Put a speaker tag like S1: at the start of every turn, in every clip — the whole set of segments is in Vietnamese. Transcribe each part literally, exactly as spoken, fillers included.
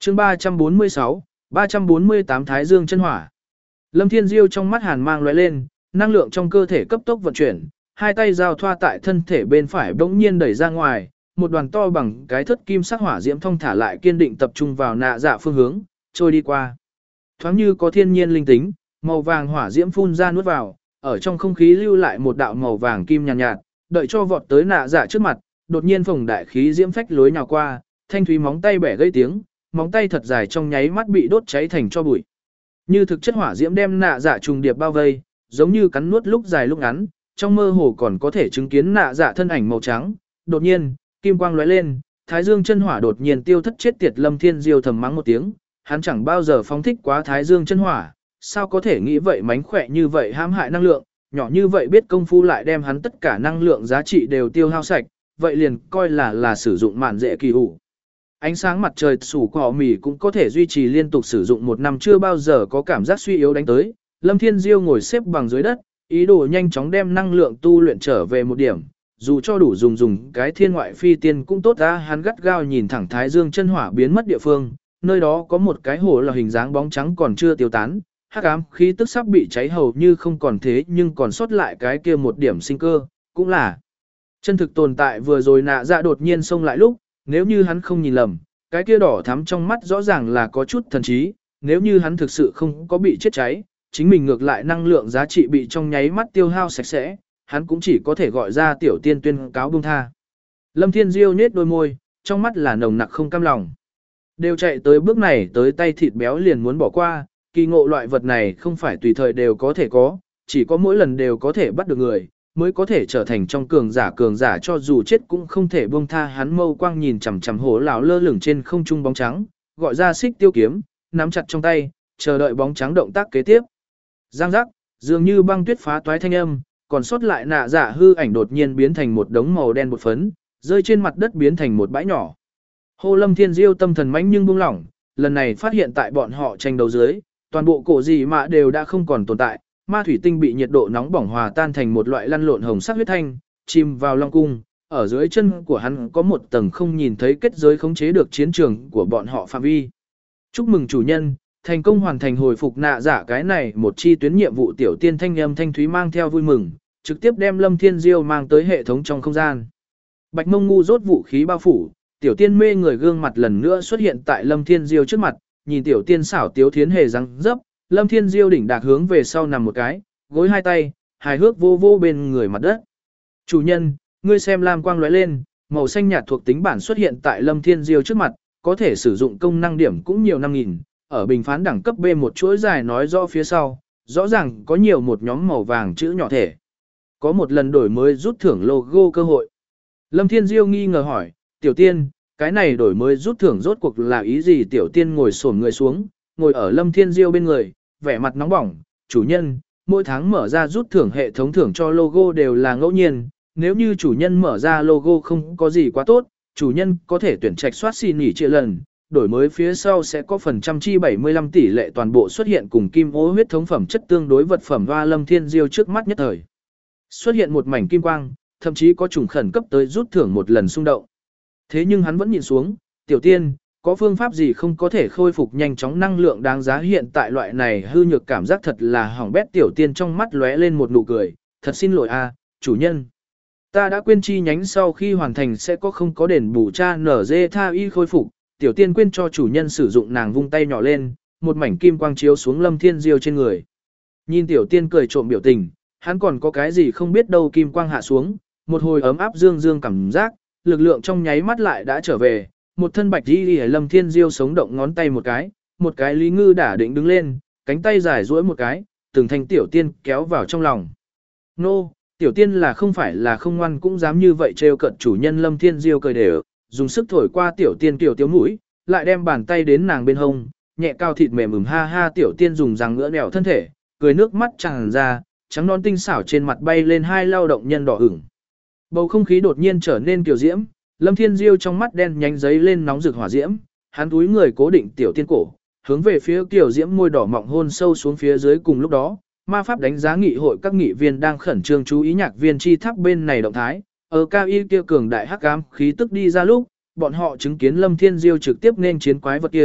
S1: chương ba trăm bốn mươi sáu, ba trăm bốn mươi tám Thái Dương chân hỏa. Lâm Thiên Diêu trong mắt hàn mang lóe lên, năng lượng trong cơ thể cấp tốc vận chuyển, hai tay giao thoa tại thân thể bên phải bỗng nhiên đẩy ra ngoài, một đoàn to bằng cái thất kim sắc hỏa diễm thông thả lại kiên định tập trung vào nạ dạ phương hướng, trôi đi qua. Thoáng như có thiên nhiên linh tính, màu vàng hỏa diễm phun ra nuốt vào, ở trong không khí lưu lại một đạo màu vàng kim nhàn nhạt, nhạt, đợi cho vọt tới nạ dạ trước mặt, đột nhiên phồng đại khí diễm phách lối nhào qua, thanh thúy móng tay bẻ gây tiếng, móng tay thật dài trong nháy mắt bị đốt cháy thành tro bụi. Như thực chất hỏa diễm đem nạ dạ trùng điệp bao vây, giống như cắn nuốt lúc dài lúc ngắn, trong mơ hồ còn có thể chứng kiến nạ dạ thân ảnh màu trắng. Đột nhiên, kim quang lóe lên, Thái Dương chân hỏa đột nhiên tiêu thất chết tiệt. Lâm Thiên Diêu thầm mắng một tiếng, hắn chẳng bao giờ phóng thích quá Thái Dương chân hỏa, sao có thể nghĩ vậy mánh khỏe như vậy hãm hại năng lượng, nhỏ như vậy biết công phu lại đem hắn tất cả năng lượng giá trị đều tiêu hao sạch, vậy liền coi là là sử dụng mạn dễ kỳ hủ. Ánh sáng mặt trời sủ cỏ mì cũng có thể duy trì liên tục sử dụng một năm, chưa bao giờ có cảm giác suy yếu đánh tới. Lâm Thiên Diêu ngồi xếp bằng dưới đất, ý đồ nhanh chóng đem năng lượng tu luyện trở về một điểm, dù cho đủ dùng dùng cái thiên ngoại phi tiên cũng tốt ra. Hắn gắt gao nhìn thẳng Thái Dương chân hỏa biến mất địa phương, nơi đó có một cái hồ là hình dáng bóng trắng còn chưa tiêu tán, hắc ám khí tức sắp bị cháy hầu như không còn, thế nhưng còn sót lại cái kia một điểm sinh cơ, cũng là chân thực tồn tại. Vừa rồi nạ dạ đột nhiên xông lại lúc, nếu như hắn không nhìn lầm, cái kia đỏ thắm trong mắt rõ ràng là có chút thần trí, nếu như hắn thực sự không có bị chết cháy, chính mình ngược lại năng lượng giá trị bị trong nháy mắt tiêu hao sạch sẽ, hắn cũng chỉ có thể gọi ra tiểu tiên tuyên cáo buông tha. Lâm Thiên Diêu nhếch đôi môi, trong mắt là nồng nặc không cam lòng. Đều chạy tới bước này, tới tay thịt béo liền muốn bỏ qua, kỳ ngộ loại vật này không phải tùy thời đều có thể có, chỉ có mỗi lần đều có thể bắt được người, mới có thể trở thành trong cường giả cường giả, cho dù chết cũng không thể buông tha. Hắn mâu quang nhìn chằm chằm hổ lão lơ lửng trên không trung bóng trắng, gọi ra xích tiêu kiếm, nắm chặt trong tay, chờ đợi bóng trắng động tác kế tiếp. Giang giác, dường như băng tuyết phá toái thanh âm, còn sót lại nạ dạ hư ảnh đột nhiên biến thành một đống màu đen bột phấn, rơi trên mặt đất biến thành một bãi nhỏ. Hồ Lâm Thiên Diêu tâm thần mãnh nhưng buông lỏng, lần này phát hiện tại bọn họ tranh đấu dưới, toàn bộ cổ gì mà đều đã không còn tồn tại, ma thủy tinh bị nhiệt độ nóng bỏng hòa tan thành một loại lăn lộn hồng sắc huyết thanh, chìm vào long cung, ở dưới chân của hắn có một tầng không nhìn thấy kết giới khống chế được chiến trường của bọn họ phạm vi. Chúc mừng chủ nhân, thành công hoàn thành hồi phục nạ giả cái này một chi tuyến nhiệm vụ. Tiểu tiên thanh âm thanh thúy mang theo vui mừng, trực tiếp đem Lâm Thiên Diêu mang tới hệ thống trong không gian. Bạch Mông ngu rốt vũ khí bao phủ, tiểu tiên mê người gương mặt lần nữa xuất hiện tại Lâm Thiên Diêu trước mặt, nhìn tiểu tiên xảo tiếu thiến hề răng dấp, Lâm Thiên Diêu đỉnh đạc hướng về sau nằm một cái, gối hai tay, hài hước vô vô bên người mặt đất. Chủ nhân, ngươi xem, lam quang lóe lên, màu xanh nhạt thuộc tính bản xuất hiện tại Lâm Thiên Diêu trước mặt, có thể sử dụng công năng điểm cũng nhiều năm nghìn, ở bình phán đẳng cấp B một chuỗi dài nói rõ phía sau, rõ ràng có nhiều một nhóm màu vàng chữ nhỏ thể. Có một lần đổi mới rút thưởng logo cơ hội. Lâm Thiên Diêu nghi ngờ hỏi, tiểu tiên, cái này đổi mới rút thưởng rốt cuộc là ý gì? Tiểu tiên ngồi xổm người xuống, ngồi ở Lâm Thiên Diêu bên người, vẻ mặt nóng bỏng, chủ nhân, mỗi tháng mở ra rút thưởng hệ thống thưởng cho logo đều là ngẫu nhiên, nếu như chủ nhân mở ra logo không có gì quá tốt, chủ nhân có thể tuyển trạch soát xin nghỉ triệu lần, đổi mới phía sau sẽ có phần trăm chi bảy mươi lăm tỷ lệ toàn bộ xuất hiện cùng kim ô huyết thống phẩm chất tương đối vật phẩm. Hoa Lâm Thiên Diêu trước mắt nhất thời xuất hiện một mảnh kim quang, thậm chí có trùng khẩn cấp tới rút thưởng một lần xung động. Thế nhưng hắn vẫn nhìn xuống, tiểu tiên, có phương pháp gì không có thể khôi phục nhanh chóng năng lượng đáng giá hiện tại loại này hư nhược cảm giác thật là hỏng bét. Tiểu tiên trong mắt lóe lên một nụ cười, thật xin lỗi a, chủ nhân. Ta đã quên chi nhánh sau khi hoàn thành sẽ có không có đền bù cha nở dê tha y khôi phục. Tiểu tiên quên cho chủ nhân sử dụng, nàng vung tay nhỏ lên, một mảnh kim quang chiếu xuống Lâm Thiên Diêu trên người. Nhìn tiểu tiên cười trộm biểu tình, hắn còn có cái gì không biết đâu. Kim quang hạ xuống, một hồi ấm áp dương dương cảm giác, lực lượng trong nháy mắt lại đã trở về. Một thân bạch đi đi, Lâm Thiên Diêu sống động ngón tay một cái, một cái lý ngư đả định đứng lên, cánh tay dài duỗi một cái, từng thành tiểu tiên kéo vào trong lòng. Nô, tiểu tiên là không phải là không ngoan cũng dám như vậy trêu cận chủ nhân. Lâm Thiên Diêu cười đều, dùng sức thổi qua tiểu tiên tiểu tiếu mũi, lại đem bàn tay đến nàng bên hông, nhẹ cao thịt mềm ửng ha ha. Tiểu tiên dùng răng ngỡ đèo thân thể, cười nước mắt tràn ra, trắng non tinh xảo trên mặt bay lên hai lao động nhân đỏ ửng. Bầu không khí đột nhiên trở nên kiều diễm, Lâm Thiên Diêu trong mắt đen nhánh giấy lên nóng rực hỏa diễm, hắn túi người cố định tiểu tiên cổ, hướng về phía kiều diễm môi đỏ mọng hôn sâu xuống phía dưới. Cùng lúc đó, ma pháp đánh giá nghị hội các nghị viên đang khẩn trương chú ý nhạc viên chi tháp bên này động thái. Ở cao y kia cường đại hắc ám khí tức đi ra lúc, bọn họ chứng kiến Lâm Thiên Diêu trực tiếp nên chiến quái vật kia,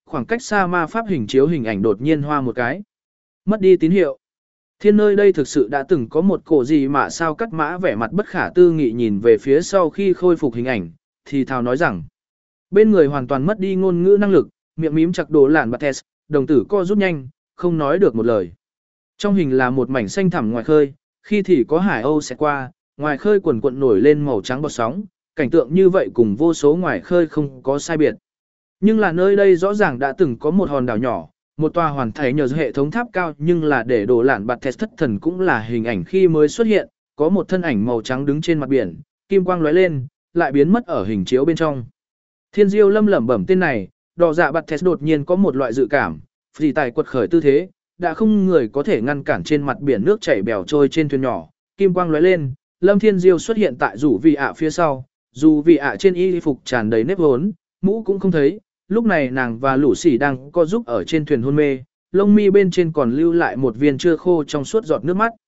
S1: khoảng cách xa ma pháp hình chiếu hình ảnh đột nhiên hoa một cái. Mất đi tín hiệu. Thiên nơi đây thực sự đã từng có một cổ gì mà sao cắt mã vẻ mặt bất khả tư nghị nhìn về phía sau khi khôi phục hình ảnh, thì thào nói rằng bên người hoàn toàn mất đi ngôn ngữ năng lực, miệng mím chặt đồ lạn bạt test, đồng tử co rút nhanh, không nói được một lời. Trong hình là một mảnh xanh thẳm ngoài khơi, khi thì có hải âu sẽ qua, ngoài khơi quần quận nổi lên màu trắng bọt sóng, cảnh tượng như vậy cùng vô số ngoài khơi không có sai biệt. Nhưng là nơi đây rõ ràng đã từng có một hòn đảo nhỏ, một tòa hoàn thành nhờ hệ thống tháp cao, nhưng là để đồ lạn bạt test thất thần cũng là hình ảnh khi mới xuất hiện, có một thân ảnh màu trắng đứng trên mặt biển, kim quang lóe lên, lại biến mất ở hình chiếu bên trong. Thiên Diêu lâm lẩm bẩm tên này, đỏ dạ bạt test đột nhiên có một loại dự cảm, phì tài quật khởi tư thế, đã không người có thể ngăn cản trên mặt biển nước chảy bèo trôi trên thuyền nhỏ, kim quang lóe lên, Lâm Thiên Diêu xuất hiện tại rủ vị ạ phía sau, dù vị ạ trên y phục tràn đầy nếp hốn, mũ cũng không thấy, lúc này nàng và lũ sỉ đang co giúp ở trên thuyền hôn mê, lông mi bên trên còn lưu lại một viên chưa khô trong suốt giọt nước mắt.